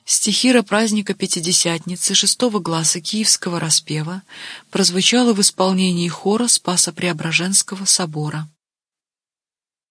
Стихира праздника Пятидесятницы шестого гласа Киевского распева прозвучала в исполнении хора Спасо-Преображенского собора.